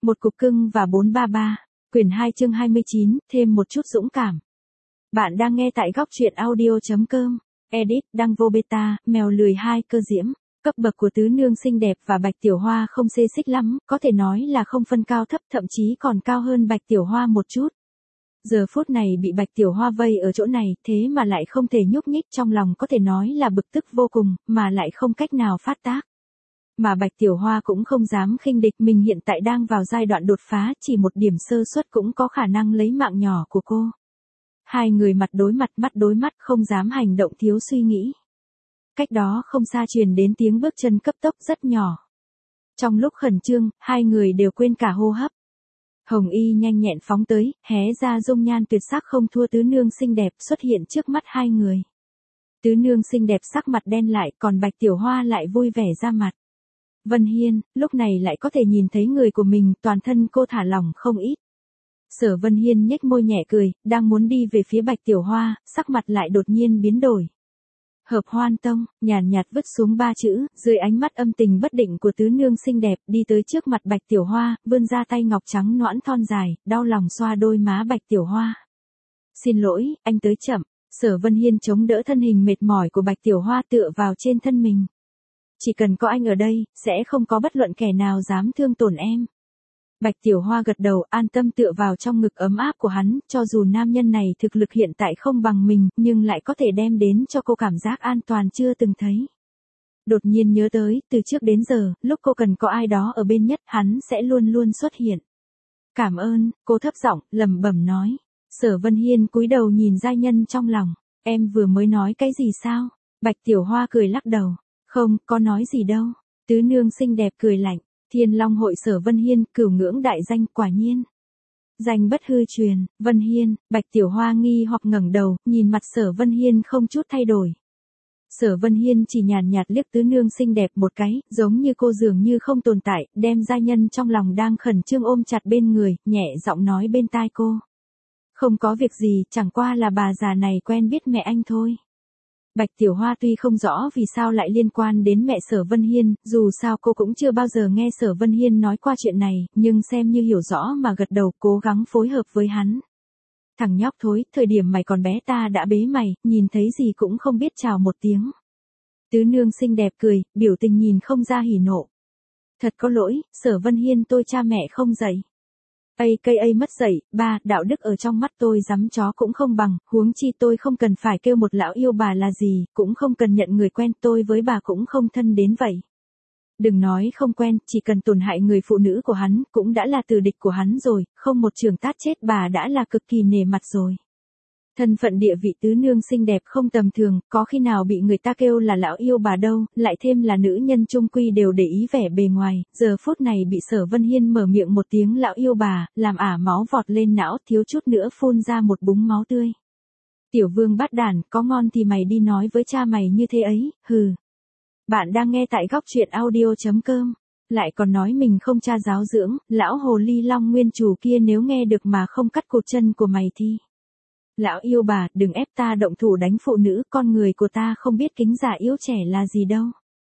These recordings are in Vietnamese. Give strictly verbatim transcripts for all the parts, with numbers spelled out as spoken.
Một cục cưng và bốn ba ba, quyển hai chương hai mươi chín, thêm một chút dũng cảm. Bạn đang nghe tại góc truyện audio.com, edit, đăng vô beta, mèo lười hai cơ diễm. Cấp bậc của tứ nương xinh đẹp và Bạch Tiểu Hoa không xê xích lắm, có thể nói là không phân cao thấp, thậm chí còn cao hơn Bạch Tiểu Hoa một chút. Giờ phút này bị Bạch Tiểu Hoa vây ở chỗ này, thế mà lại không thể nhúc nhích, trong lòng có thể nói là bực tức vô cùng, mà lại không cách nào phát tác. Mà Bạch Tiểu Hoa cũng không dám khinh địch, mình hiện tại đang vào giai đoạn đột phá, chỉ một điểm sơ suất cũng có khả năng lấy mạng nhỏ của cô. Hai người mặt đối mặt, mắt đối mắt, không dám hành động thiếu suy nghĩ. Cách đó không xa truyền đến tiếng bước chân cấp tốc rất nhỏ. Trong lúc khẩn trương, hai người đều quên cả hô hấp. Hồng Y nhanh nhẹn phóng tới, hé ra dung nhan tuyệt sắc không thua tứ nương xinh đẹp xuất hiện trước mắt hai người. Tứ nương xinh đẹp sắc mặt đen lại, còn Bạch Tiểu Hoa lại vui vẻ ra mặt. Vân Hiên, lúc này lại có thể nhìn thấy người của mình, toàn thân cô thả lỏng không ít. Sở Vân Hiên nhếch môi nhẹ cười, đang muốn đi về phía Bạch Tiểu Hoa, sắc mặt lại đột nhiên biến đổi. Hợp Hoan Tông, nhàn nhạt vứt xuống ba chữ, dưới ánh mắt âm tình bất định của tứ nương xinh đẹp, đi tới trước mặt Bạch Tiểu Hoa, vươn ra tay ngọc trắng nõn thon dài, đau lòng xoa đôi má Bạch Tiểu Hoa. Xin lỗi, anh tới chậm. Sở Vân Hiên chống đỡ thân hình mệt mỏi của Bạch Tiểu Hoa tựa vào trên thân mình. Chỉ cần có anh ở đây, sẽ không có bất luận kẻ nào dám thương tổn em. Bạch Tiểu Hoa gật đầu, an tâm tựa vào trong ngực ấm áp của hắn, cho dù nam nhân này thực lực hiện tại không bằng mình, nhưng lại có thể đem đến cho cô cảm giác an toàn chưa từng thấy. Đột nhiên nhớ tới, từ trước đến giờ, lúc cô cần có ai đó ở bên nhất, hắn sẽ luôn luôn xuất hiện. Cảm ơn, cô thấp giọng, lẩm bẩm nói. Sở Vân Hiên cúi đầu nhìn giai nhân trong lòng. Em vừa mới nói cái gì sao? Bạch Tiểu Hoa cười lắc đầu. Không, có nói gì đâu. Tứ nương xinh đẹp cười lạnh. Thiên Long hội Sở Vân Hiên, cửu ngưỡng đại danh, quả nhiên. Danh bất hư truyền, Vân Hiên. Bạch Tiểu Hoa nghi hoặc ngẩng đầu, nhìn mặt Sở Vân Hiên không chút thay đổi. Sở Vân Hiên chỉ nhàn nhạt liếc tứ nương xinh đẹp một cái, giống như cô dường như không tồn tại, đem gia nhân trong lòng đang khẩn trương ôm chặt bên người, nhẹ giọng nói bên tai cô. Không có việc gì, chẳng qua là bà già này quen biết mẹ anh thôi. Bạch Tiểu Hoa tuy không rõ vì sao lại liên quan đến mẹ Sở Vân Hiên, dù sao cô cũng chưa bao giờ nghe Sở Vân Hiên nói qua chuyện này, nhưng xem như hiểu rõ mà gật đầu, cố gắng phối hợp với hắn. Thằng nhóc thối, thời điểm mày còn bé ta đã bế mày, nhìn thấy gì cũng không biết chào một tiếng. Tứ nương xinh đẹp cười, biểu tình nhìn không ra hỉ nộ. Thật có lỗi, Sở Vân Hiên tôi cha mẹ không dạy. Ây cây ấy mất dạy, ba, đạo đức ở trong mắt tôi dám chó cũng không bằng, huống chi tôi không cần phải kêu một lão yêu bà là gì, cũng không cần nhận người quen, tôi với bà cũng không thân đến vậy. Đừng nói không quen, chỉ cần tổn hại người phụ nữ của hắn, cũng đã là tử địch của hắn rồi, không một trường tát chết bà đã là cực kỳ nể mặt rồi. Thân phận địa vị tứ nương xinh đẹp không tầm thường, có khi nào bị người ta kêu là lão yêu bà đâu, lại thêm là nữ nhân trung quy đều để ý vẻ bề ngoài, giờ phút này bị Sở Vân Hiên mở miệng một tiếng lão yêu bà, làm ả máu vọt lên não, thiếu chút nữa phun ra một búng máu tươi. Tiểu vương bát đản, có ngon thì mày đi nói với cha mày như thế ấy, hừ. Bạn đang nghe tại góc truyện audio.com, lại còn nói mình không cha giáo dưỡng, lão hồ ly long nguyên chủ kia nếu nghe được mà không cắt cụt chân của mày thì... Lão yêu bà, đừng ép ta động thủ đánh phụ nữ, con người của ta không biết kính già yếu trẻ là gì đâu.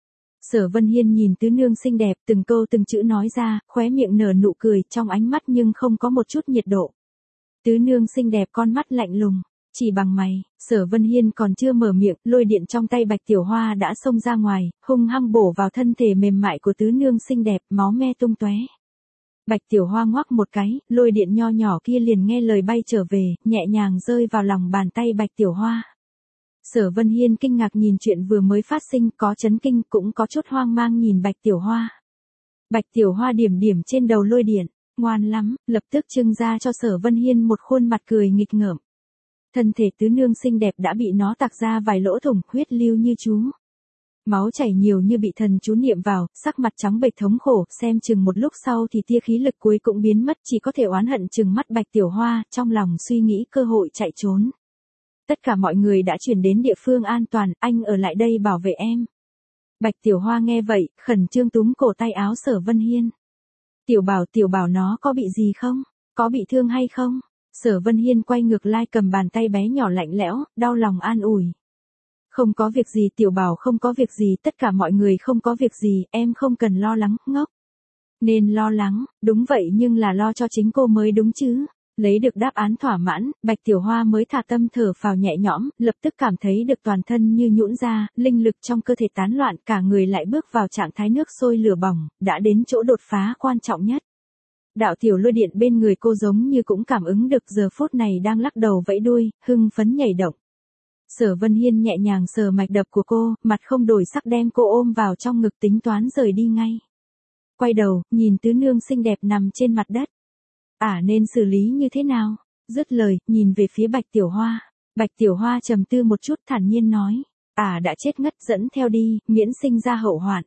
Sở Vân Hiên nhìn tứ nương xinh đẹp, từng câu từng chữ nói ra, khóe miệng nở nụ cười, trong ánh mắt nhưng không có một chút nhiệt độ. Tứ nương xinh đẹp con mắt lạnh lùng, chỉ bằng mày. Sở Vân Hiên còn chưa mở miệng, lôi điện trong tay Bạch Tiểu Hoa đã xông ra ngoài, hung hăng bổ vào thân thể mềm mại của tứ nương xinh đẹp, máu me tung tóe. Bạch Tiểu Hoa ngoắc một cái, lôi điện nho nhỏ kia liền nghe lời bay trở về, nhẹ nhàng rơi vào lòng bàn tay Bạch Tiểu Hoa. Sở Vân Hiên kinh ngạc nhìn chuyện vừa mới phát sinh, có chấn kinh cũng có chút hoang mang nhìn Bạch Tiểu Hoa. Bạch Tiểu Hoa điểm điểm trên đầu lôi điện, ngoan lắm, lập tức trưng ra cho Sở Vân Hiên một khuôn mặt cười nghịch ngợm. Thân thể tứ nương xinh đẹp đã bị nó tạc ra vài lỗ thủng, huyết lưu như chú. Máu chảy nhiều như bị thần chú niệm vào, sắc mặt trắng bệch thống khổ, xem chừng một lúc sau thì tia khí lực cuối cũng biến mất, chỉ có thể oán hận chừng mắt Bạch Tiểu Hoa, trong lòng suy nghĩ cơ hội chạy trốn. Tất cả mọi người đã chuyển đến địa phương an toàn, anh ở lại đây bảo vệ em. Bạch Tiểu Hoa nghe vậy, khẩn trương túm cổ tay áo Sở Vân Hiên. Tiểu bảo tiểu bảo nó có bị gì không? Có bị thương hay không? Sở Vân Hiên quay ngược lại cầm bàn tay bé nhỏ lạnh lẽo, đau lòng an ủi. Không có việc gì tiểu bảo không có việc gì, tất cả mọi người không có việc gì, em không cần lo lắng, ngốc. Nên lo lắng, đúng vậy nhưng là lo cho chính cô mới đúng chứ. Lấy được đáp án thỏa mãn, Bạch Tiểu Hoa mới thả tâm thở phào nhẹ nhõm, lập tức cảm thấy được toàn thân như nhũn ra, linh lực trong cơ thể tán loạn, cả người lại bước vào trạng thái nước sôi lửa bỏng, đã đến chỗ đột phá quan trọng nhất. Đạo tiểu lôi điện bên người cô giống như cũng cảm ứng được giờ phút này đang lắc đầu vẫy đuôi, hưng phấn nhảy động. Sở Vân Hiên nhẹ nhàng sờ mạch đập của cô, mặt không đổi sắc đem cô ôm vào trong ngực tính toán rời đi ngay. Quay đầu, nhìn tứ nương xinh đẹp nằm trên mặt đất. À nên xử lý như thế nào? Dứt lời, nhìn về phía Bạch Tiểu Hoa. Bạch Tiểu Hoa trầm tư một chút thản nhiên nói. À đã chết ngất dẫn theo đi, miễn sinh ra hậu hoạn.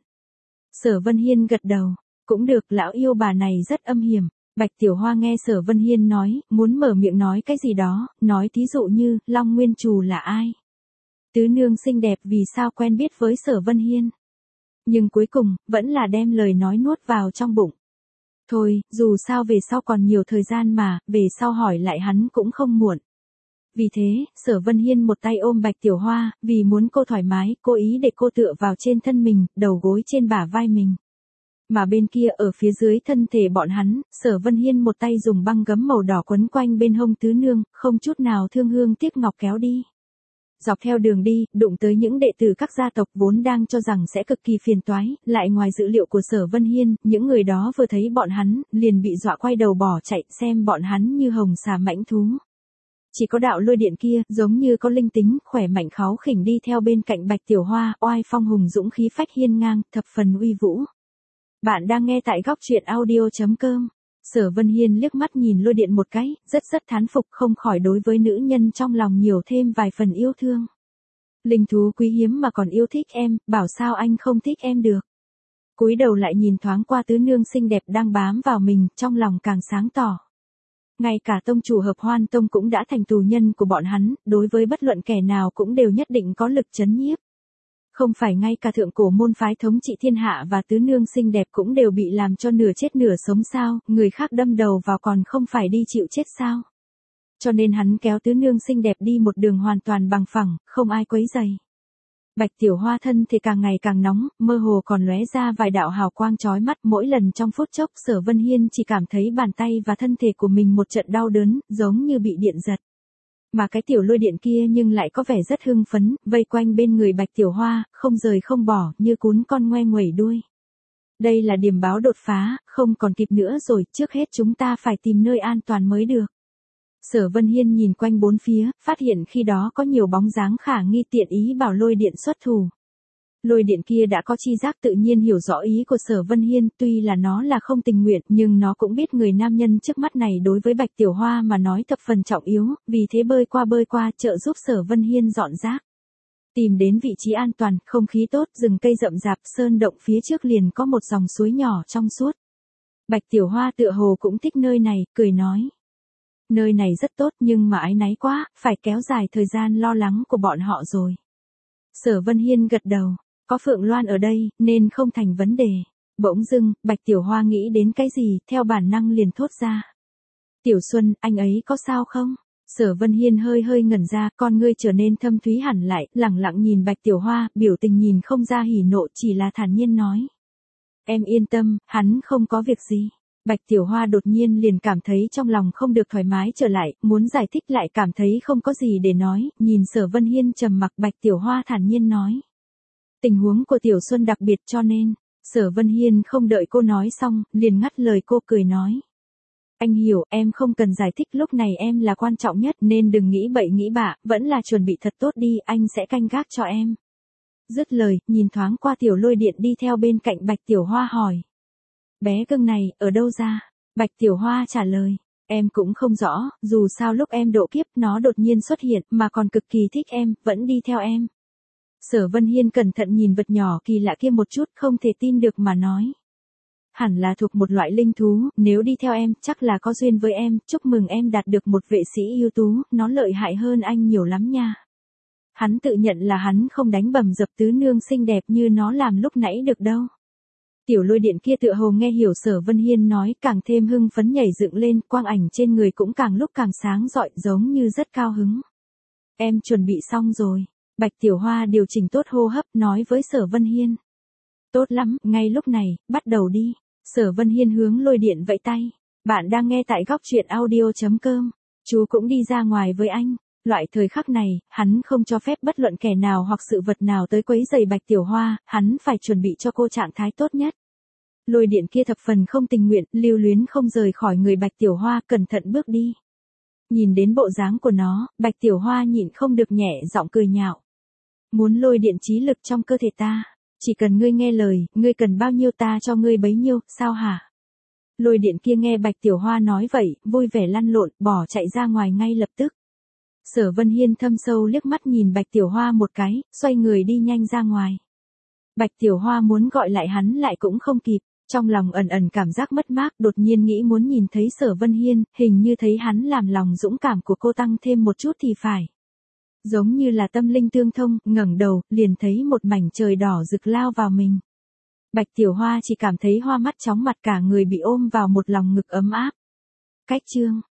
Sở Vân Hiên gật đầu. Cũng được, lão yêu bà này rất âm hiểm. Bạch Tiểu Hoa nghe Sở Vân Hiên nói, muốn mở miệng nói cái gì đó, nói thí dụ như, Long Nguyên Trù là ai? Tứ nương xinh đẹp vì sao quen biết với Sở Vân Hiên? Nhưng cuối cùng, vẫn là đem lời nói nuốt vào trong bụng. Thôi, dù sao về sau còn nhiều thời gian mà, về sau hỏi lại hắn cũng không muộn. Vì thế, Sở Vân Hiên một tay ôm Bạch Tiểu Hoa, vì muốn cô thoải mái, cố ý để cô tựa vào trên thân mình, đầu gối trên bả vai mình. Mà bên kia ở phía dưới thân thể bọn hắn, Sở Vân Hiên một tay dùng băng gấm màu đỏ quấn quanh bên hông tứ nương, không chút nào thương hương tiếc ngọc kéo đi. Dọc theo đường đi, đụng tới những đệ tử các gia tộc vốn đang cho rằng sẽ cực kỳ phiền toái, lại ngoài dự liệu của Sở Vân Hiên, những người đó vừa thấy bọn hắn, liền bị dọa quay đầu bỏ chạy, xem bọn hắn như hồng xà mãnh thú. Chỉ có đạo lôi điện kia, giống như có linh tính, khỏe mạnh kháu khỉnh đi theo bên cạnh Bạch Tiểu Hoa, oai phong hùng dũng khí phách hiên ngang, thập phần uy vũ. Bạn đang nghe tại góc truyện audio chấm com. Sở Vân Hiên liếc mắt nhìn lôi điện một cái, rất rất thán phục, không khỏi đối với nữ nhân trong lòng nhiều thêm vài phần yêu thương. Linh thú quý hiếm mà còn yêu thích em, bảo sao anh không thích em được. Cúi đầu lại nhìn thoáng qua tứ nương xinh đẹp đang bám vào mình, trong lòng càng sáng tỏ. Ngay cả tông chủ Hợp Hoan Tông cũng đã thành tù nhân của bọn hắn, đối với bất luận kẻ nào cũng đều nhất định có lực chấn nhiếp. Không phải ngay cả thượng cổ môn phái thống trị thiên hạ và tứ nương xinh đẹp cũng đều bị làm cho nửa chết nửa sống sao, người khác đâm đầu vào còn không phải đi chịu chết sao. Cho nên hắn kéo tứ nương xinh đẹp đi một đường hoàn toàn bằng phẳng, không ai quấy rầy. Bạch Tiểu Hoa thân thì càng ngày càng nóng, mơ hồ còn lóe ra vài đạo hào quang chói mắt, mỗi lần trong phút chốc Sở Vân Hiên chỉ cảm thấy bàn tay và thân thể của mình một trận đau đớn, giống như bị điện giật. Mà cái tiểu lôi điện kia nhưng lại có vẻ rất hưng phấn, vây quanh bên người Bạch Tiểu Hoa, không rời không bỏ, như cún con ngoe nguẩy đuôi. Đây là điểm báo đột phá, không còn kịp nữa rồi, trước hết chúng ta phải tìm nơi an toàn mới được. Sở Vân Hiên nhìn quanh bốn phía, phát hiện khi đó có nhiều bóng dáng khả nghi, tiện ý bảo lôi điện xuất thủ. Lôi điện kia đã có chi giác tự nhiên hiểu rõ ý của Sở Vân Hiên, tuy là nó là không tình nguyện, nhưng nó cũng biết người nam nhân trước mắt này đối với Bạch Tiểu Hoa mà nói thập phần trọng yếu, vì thế bơi qua bơi qua trợ giúp Sở Vân Hiên dọn rác. Tìm đến vị trí an toàn, không khí tốt, rừng cây rậm rạp, sơn động phía trước liền có một dòng suối nhỏ trong suốt. Bạch Tiểu Hoa tựa hồ cũng thích nơi này, cười nói. Nơi này rất tốt nhưng mà áy náy quá, phải kéo dài thời gian lo lắng của bọn họ rồi. Sở Vân Hiên gật đầu. Có Phượng Loan ở đây, nên không thành vấn đề. Bỗng dưng, Bạch Tiểu Hoa nghĩ đến cái gì, theo bản năng liền thốt ra. Tiểu Xuân, anh ấy có sao không? Sở Vân Hiên hơi hơi ngẩn ra, con ngươi trở nên thâm thúy hẳn lại, lẳng lặng nhìn Bạch Tiểu Hoa, biểu tình nhìn không ra hỉ nộ, chỉ là thản nhiên nói. Em yên tâm, hắn không có việc gì. Bạch Tiểu Hoa đột nhiên liền cảm thấy trong lòng không được thoải mái trở lại, muốn giải thích lại cảm thấy không có gì để nói, nhìn Sở Vân Hiên trầm mặc, Bạch Tiểu Hoa thản nhiên nói. Tình huống của Tiểu Xuân đặc biệt cho nên, Sở Vân Hiên không đợi cô nói xong, liền ngắt lời cô cười nói. Anh hiểu, em không cần giải thích, lúc này em là quan trọng nhất nên đừng nghĩ bậy nghĩ bạ, vẫn là chuẩn bị thật tốt đi, anh sẽ canh gác cho em. Dứt lời, nhìn thoáng qua tiểu lôi điện đi theo bên cạnh Bạch Tiểu Hoa hỏi. Bé cưng này, ở đâu ra? Bạch Tiểu Hoa trả lời. Em cũng không rõ, dù sao lúc em độ kiếp nó đột nhiên xuất hiện mà còn cực kỳ thích em, vẫn đi theo em. Sở Vân Hiên cẩn thận nhìn vật nhỏ kỳ lạ kia một chút, không thể tin được mà nói. Hẳn là thuộc một loại linh thú, nếu đi theo em, chắc là có duyên với em, chúc mừng em đạt được một vệ sĩ ưu tú, nó lợi hại hơn anh nhiều lắm nha. Hắn tự nhận là hắn không đánh bầm dập tứ nương xinh đẹp như nó làm lúc nãy được đâu. Tiểu lôi điện kia tựa hồ nghe hiểu Sở Vân Hiên nói, càng thêm hưng phấn nhảy dựng lên, quang ảnh trên người cũng càng lúc càng sáng rọi, giống như rất cao hứng. Em chuẩn bị xong rồi. Bạch Tiểu Hoa điều chỉnh tốt hô hấp, nói với Sở Vân Hiên. Tốt lắm, ngay lúc này, bắt đầu đi. Sở Vân Hiên hướng Lôi Điện vẫy tay. Bạn đang nghe tại góc truyện audio.com. Chú cũng đi ra ngoài với anh. Loại thời khắc này, hắn không cho phép bất luận kẻ nào hoặc sự vật nào tới quấy rầy Bạch Tiểu Hoa, hắn phải chuẩn bị cho cô trạng thái tốt nhất. Lôi Điện kia thập phần không tình nguyện, lưu luyến không rời khỏi người Bạch Tiểu Hoa, cẩn thận bước đi. Nhìn đến bộ dáng của nó, Bạch Tiểu Hoa nhịn không được nhẹ giọng cười nhạo. Muốn lôi điện trí lực trong cơ thể ta, chỉ cần ngươi nghe lời, ngươi cần bao nhiêu ta cho ngươi bấy nhiêu, sao hả? Lôi điện kia nghe Bạch Tiểu Hoa nói vậy, vui vẻ lăn lộn, bỏ chạy ra ngoài ngay lập tức. Sở Vân Hiên thâm sâu liếc mắt nhìn Bạch Tiểu Hoa một cái, xoay người đi nhanh ra ngoài. Bạch Tiểu Hoa muốn gọi lại hắn lại cũng không kịp, trong lòng ẩn ẩn cảm giác mất mát, đột nhiên nghĩ muốn nhìn thấy Sở Vân Hiên, hình như thấy hắn làm lòng dũng cảm của cô tăng thêm một chút thì phải. Giống như là tâm linh tương thông, ngẩng đầu, liền thấy một mảnh trời đỏ rực lao vào mình. Bạch Tiểu Hoa chỉ cảm thấy hoa mắt chóng mặt, cả người bị ôm vào một lòng ngực ấm áp. Cách chương